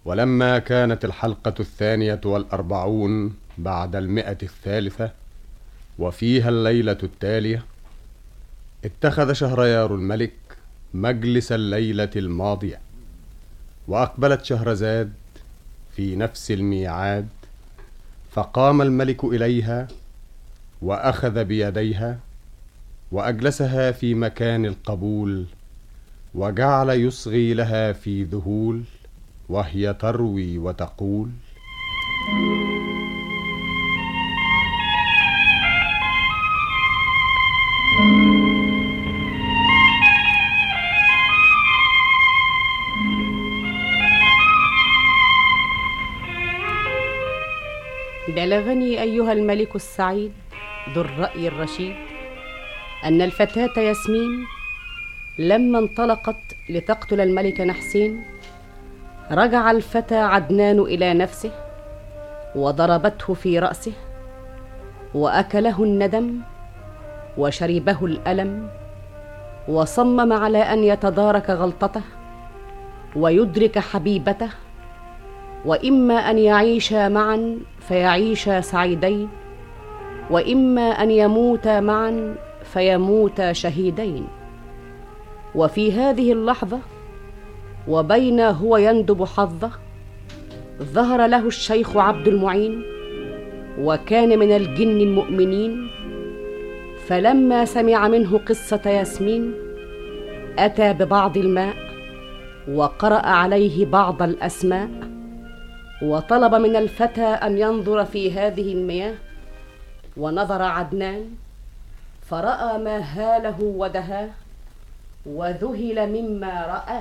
ولما كانت الحلقة 42 بعد 100 وفيها الليلة التالية، اتخذ شهريار الملك مجلس الليلة الماضية، وأقبلت شهرزاد في نفس الميعاد، فقام الملك إليها وأخذ بيديها وأجلسها في مكان القبول، وجعل يصغي لها في ذهول وهي تروي وتقول: بلغني أيها الملك السعيد ذو الرأي الرشيد أن الفتاة ياسمين لما انطلقت لتقتل الملك نحسين، رجع الفتى عدنان إلى نفسه وضربته في رأسه، وأكله الندم وشربه الألم، وصمم على أن يتدارك غلطته ويدرك حبيبته، وإما أن يعيشا معا فيعيشا سعيدين، وإما أن يموتا معا فيموتا شهيدين. وفي هذه اللحظة وبين هو يندب حظه، ظهر له الشيخ عبد المعين، وكان من الجن المؤمنين، فلما سمع منه قصة ياسمين أتى ببعض الماء وقرأ عليه بعض الأسماء، وطلب من الفتى أن ينظر في هذه المياه. ونظر عدنان فرأى ما هاله ودهاه، وذهل مما رآه.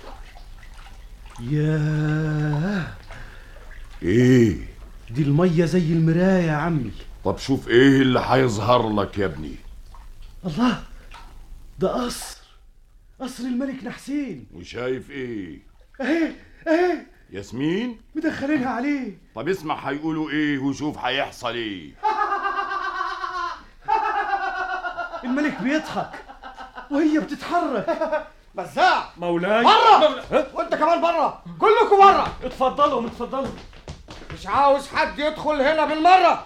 ياه، ايه دي المية زي المراية يا عمي. طب شوف ايه اللي هيظهر لك يا ابني. الله، ده قصر الملك نحسين. وشايف ايه؟ اهي ياسمين مدخلينها عليه. طب اسمع هيقولوا ايه وشوف هيحصل ايه. الملك بيضحك وهي بتتحرك. مزاع مولاي بره، وانت كمان بره، كلكم بره. اتفضلوا. مش عاوز حد يدخل هنا بالمره.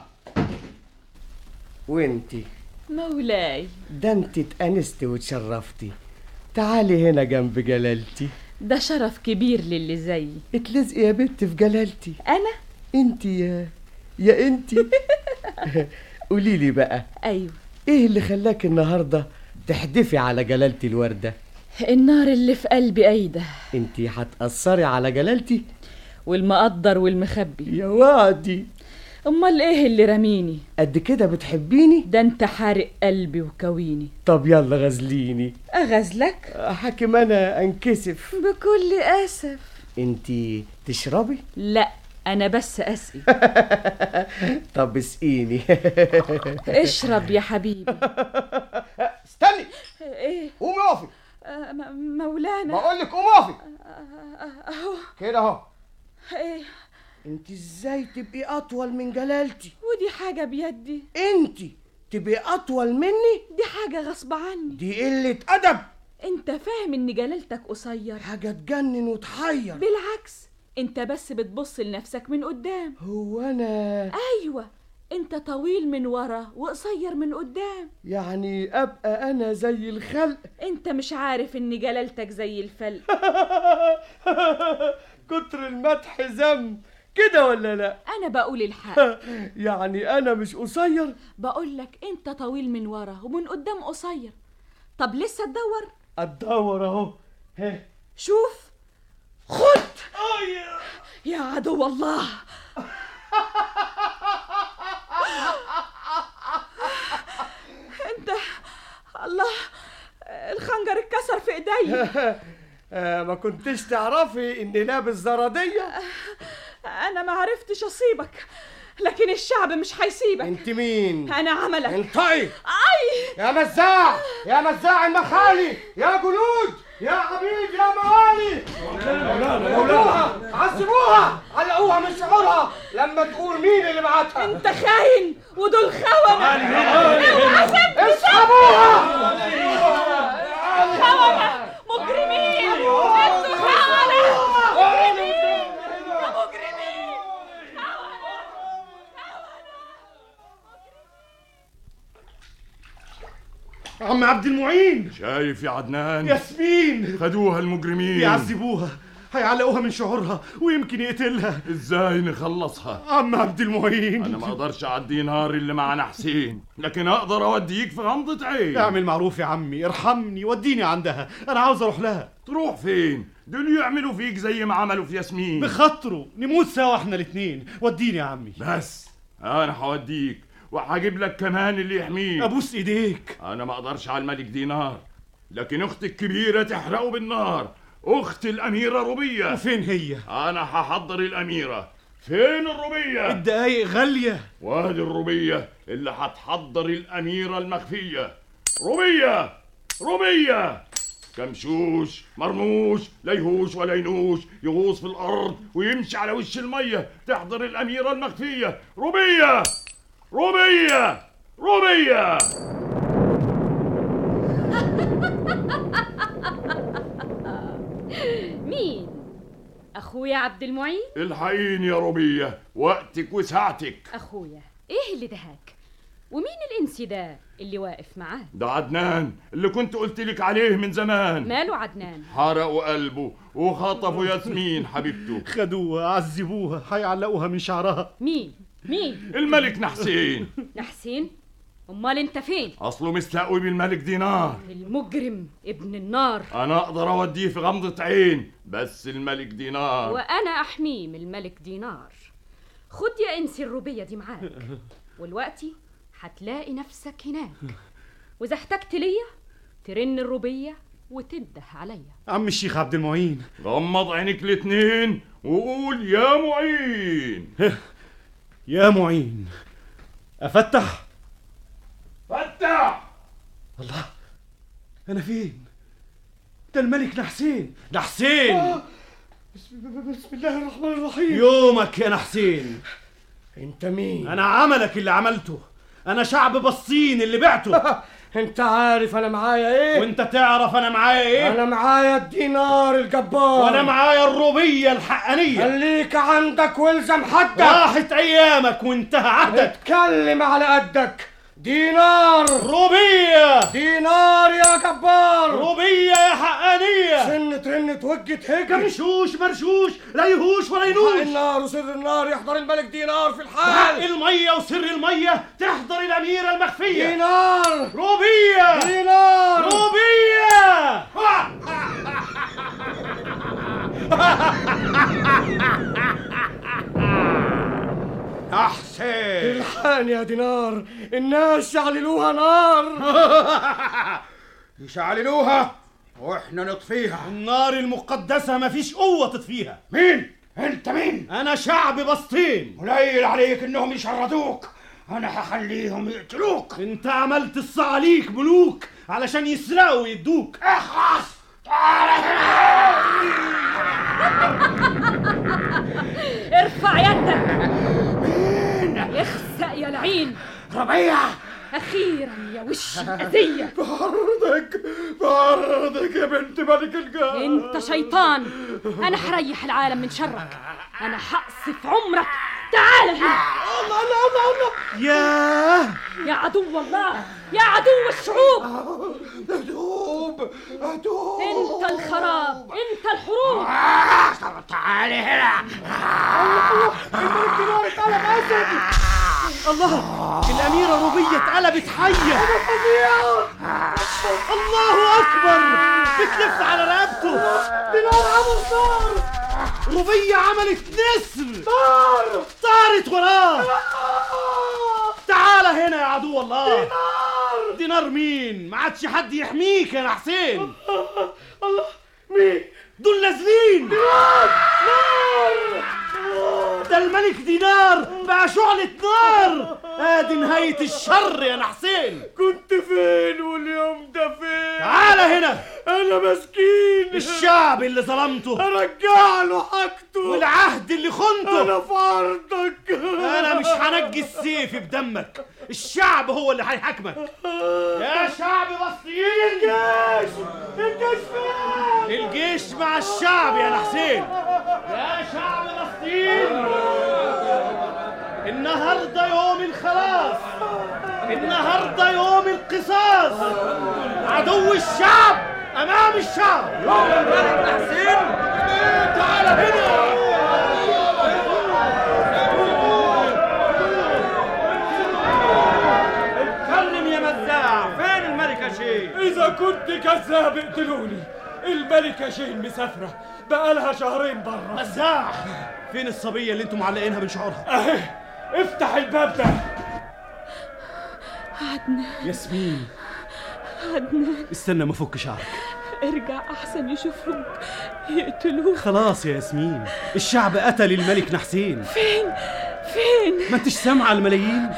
وانتي مولاي، ده انت اتأنستي وتشرفتي. تعالي هنا جنب جلالتي، ده شرف كبير للي زيي. اتلزقي يا بنت في جلالتي. انا انتي يا انتي. قوليلي بقى، ايوه، ايه اللي خلاك النهارده تحدفي على جلالتي الوردة؟ النار اللي في قلبي ايده. انتي هتأثري على جلالتي؟ والمقدر والمخبي يا وعدي. امال ايه اللي رميني؟ قد كده بتحبيني؟ ده انت حارق قلبي وكويني. طب يلا غزليني. اغزلك؟ حاكم انا انكسف. بكل اسف. انتي تشربي؟ لا، انا بس اسقي. طب اسقيني. اشرب يا حبيبي. استني. ايه؟ قومي اقفي. مولانا بقول لك قومي اقفي. اهو كده اهو. ايه؟ انت ازاي تبقي اطول من جلالتي؟ ودي حاجة بيدي. انت تبقي اطول مني؟ دي حاجة غصب عني. دي قلة ادب. انت فاهم ان جلالتك قصير؟ حاجة تجنن وتحير. بالعكس، انت بس بتبص لنفسك من قدام. هو انا؟ ايوه، انت طويل من ورا وقصير من قدام. يعني ابقى انا زي الخلق؟ انت مش عارف ان جلالتك زي الفلق. كتر المدح ذم كده ولا لا؟ انا بقول الحق. يعني انا مش قصير؟ بقولك انت طويل من ورا ومن قدام قصير. طب لسه تدور؟ ادور اهو. شوف، خد يا عدو الله. انت الله، الخنجر اتكسر في ايديا. ما كنتش تعرفي اني لابس زرادية؟ انا ما عرفتش اصيبك، لكن الشعب مش هيسيبك. انت مين؟ انا عملك. انطقي. اي يا مزاع، يا مزاع المخالي، يا جنود، يا عبيد، يا موالي. مولانا عذبوها، علقوها من شعورها لما تقول مين اللي بعتها. انت خاين ودول خونة. اسحبوها. خونة مجرمين، انتوا خونة. عم عبد المعين. شايف يا عدنان؟ ياسمين خدوها المجرمين يعذبوها، هيعلقوها من شعورها ويمكن يقتلها. ازاي نخلصها؟ عم عبد المعين انا ما اقدرش اعدي نار اللي معنا حسين، لكن اقدر اوديك في غمضة عين. اعمل معروف يا عمي، ارحمني وديني عندها، انا عاوز اروح لها. تروح فين؟ دول يعملوا فيك زي ما عملوا في ياسمين. بخاطره نموت سوا احنا الاتنين، وديني يا عمي. بس انا هوديك وهجيب لك كمان اللي يحميك. ابوس ايديك. انا ما اقدرش على الملك دينار، لكن اختي الكبيرة تحرقه بالنار، اخت الاميرة ربية. وفين هي؟ انا هحضر الاميرة. فين الربية؟ الدقايق غالية. وادي الربية اللي هتحضر الاميرة المخفية. ربية ربية، كمشوش مرموش لا يهوش ولا ينوش، يغوص في الارض ويمشي على وش المية، تحضر الاميرة المخفية. ربية ربية ربية. مين؟ أخويا عبد المعين؟ الحقيني يا ربية، وقتك وساعتك. أخويا إيه اللي دهاك؟ ومين الإنسي ده اللي واقف معاه؟ ده عدنان اللي كنت قلتلك عليه من زمان. ماله عدنان؟ حرقوا قلبه وخطفوا ياسمين حبيبته. خدوها عذبوها، هيعلقوها من شعرها. مين؟ الملك نحسين. نحسين؟ أمال أنت فين؟ أصله مستقوي بالملك دينار، المجرم ابن النار. أنا أقدر أوديه في غمضة عين، بس الملك دينار وأنا أحميه من الملك دينار. خد يا إنسي الربية دي معاك، والوقتي هتلاقي نفسك هناك، وإذا احتجت ليا ترن الربية وتنده عليا. عم الشيخ عبد المعين، غمض عينك الاتنين وقول يا معين. يا معين. أفتح. فتح. الله، أنا فين؟ ده الملك نحسين. نحسين. بسم الله الرحمن الرحيم. يومك يا نحسين. انت مين؟ أنا عملك اللي عملته، أنا شعب بسطين اللي بعته. انت عارف انا معايا ايه؟ وانت تعرف انا معايا ايه؟ انا معايا الدينار الجبار، وانا معايا الربية الحقانية. خليك عندك والزم حدك. راحت ايامك وانتهى عهدك. اتكلم على قدك. دينار ربية، دينار يا جبار، ربية يا حقانية. سنة رنة وجة هجر، كمشوش مرشوش لا يهوش ولا ينوش. حق النار وسر النار يحضر الملك دينار في الحال. حق المية وسر المية تحضر الأميرة المخفية. دينار ربية، دينار ربية. أحسن. الحان يا دينار، الناس شعللوها نار. يشعللوها واحنا نطفيها. النار المقدسة مفيش قوة تطفيها. مين؟ انت مين؟ انا شعب بسطين. قليل عليك انهم يشردوك، انا هخليهم يقتلوك. انت عملت الصعاليك ملوك علشان يسرقوا ويدوك. اخلص، تعال هنا. ارفع يدك. مين؟ اخسأ يا لعين. ربيع، أخيرا يا وش الأذية. بعرضك يا بنت ملك الجاه. انت شيطان، انا هريح العالم من شرك، انا هقصف عمرك. تعال هنا. الله الله الله الله. يا عدو الله، يا عدو الشعوب. ادوب. انت الخراب، انت الحروب. تعال هنا. الملك دينار اتقلب اسد. الله، الأميرة ربية اتقلبت حية. الله أكبر، بتلف على رقبته. دينار عمل نار. ربية عملت نسر. طارت وراه. تعال هنا يا عدو الله. دينار مين؟ ما عادش حد يحميك يا حسين. الله، مين؟ دول نازلين. نار. ده الملك دينار بقى شعلة نار. ادي نهاية الشر يا حسين. كنت فين واليوم ده فين؟ تعال هنا. انا مسكين، الشعب اللي ظلمته ارجع له حاجته، والعهد اللي خنته. انا في عرضك. انا مش هنجي السيف بدمك، الشعب هو اللي هيحاكمك. يا شعب بسطين. الجيش فين؟ الجيش مع الشعب يا حسين. يا شعب بسطين، النهارده يوم الخلاص، النهارده يوم القيامة. القصاص. عدو الشعب امام الشعب. يا الملك حسين تعال هنا. اتكلم يا مزاع، فين الملكة شين؟ إذا كنت كذاب اقتلوني. الملكة شين مسافرة بقالها شهرين برا. مزاع، فين الصبية اللي انتم معلقينها من شعورها؟ اهي افتح الباب ده. عدنان ياسمين، عدنان استنى ما فك شعرك. ارجع احسن يشوفوك يقتلوك. خلاص يا ياسمين، الشعب قتل الملك نحسين. فين؟ ما انتش سامعة الملايين؟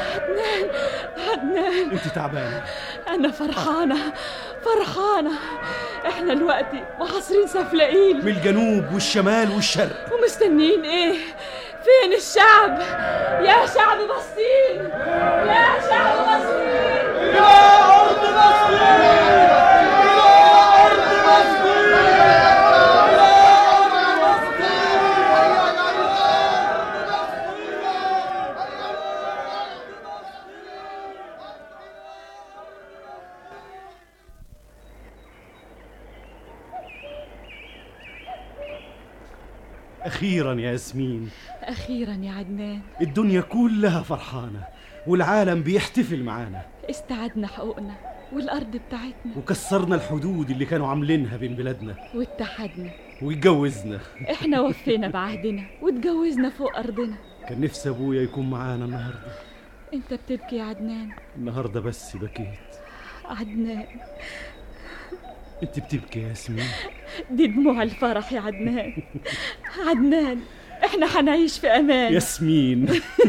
عدنان انت تعبانة. انا فرحانة. احنا دلوقتي محاصرين سفلقين من الجنوب والشمال والشرق. ومستنيين ايه؟ فين الشعب؟ يا شعب فلسطين، يا شعب فلسطين، يا أرض فلسطين، يا أرض فلسطين، أخيرا يا ياسمين، أخيرا يا عدنان. الدنيا كلها فرحانة والعالم بيحتفل معانا. استعدنا حقوقنا والأرض بتاعتنا، وكسرنا الحدود اللي كانوا عاملينها بين بلادنا، واتحدنا واتجوزنا. احنا وفينا بعهدنا واتجوزنا فوق أرضنا. كان نفسي أبويا يكون معانا النهاردة. انت بتبكي يا عدنان؟ النهاردة بس بكيت. عدنان انت بتبكي يا ياسمين؟ دي دموع الفرح يا عدنان. عدنان احنا حنعيش في امان. ياسمين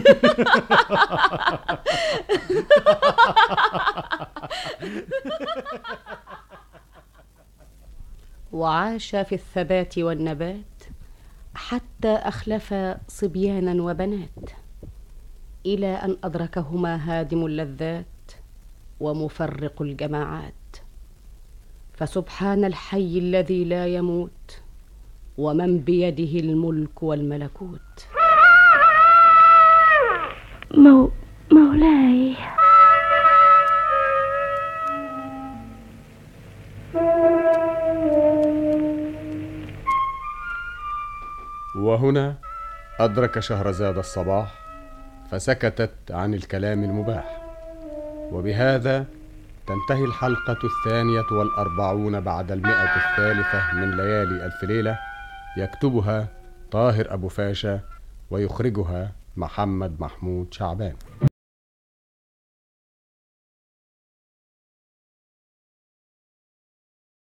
وعاش في الثبات والنبات حتى أخلف صبيانا وبنات، إلى أن أدركهما هادم اللذات ومفرق الجماعات. فسبحان الحي الذي لا يموت ومن بيده الملك والملكوت. مولاي. وهنا أدرك شهرزاد الصباح فسكتت عن الكلام المباح. وبهذا تنتهي الحلقة 42 بعد 100 من ليالي ألف ليلة. يكتبها طاهر أبو فاشا ويخرجها محمد محمود شعبان.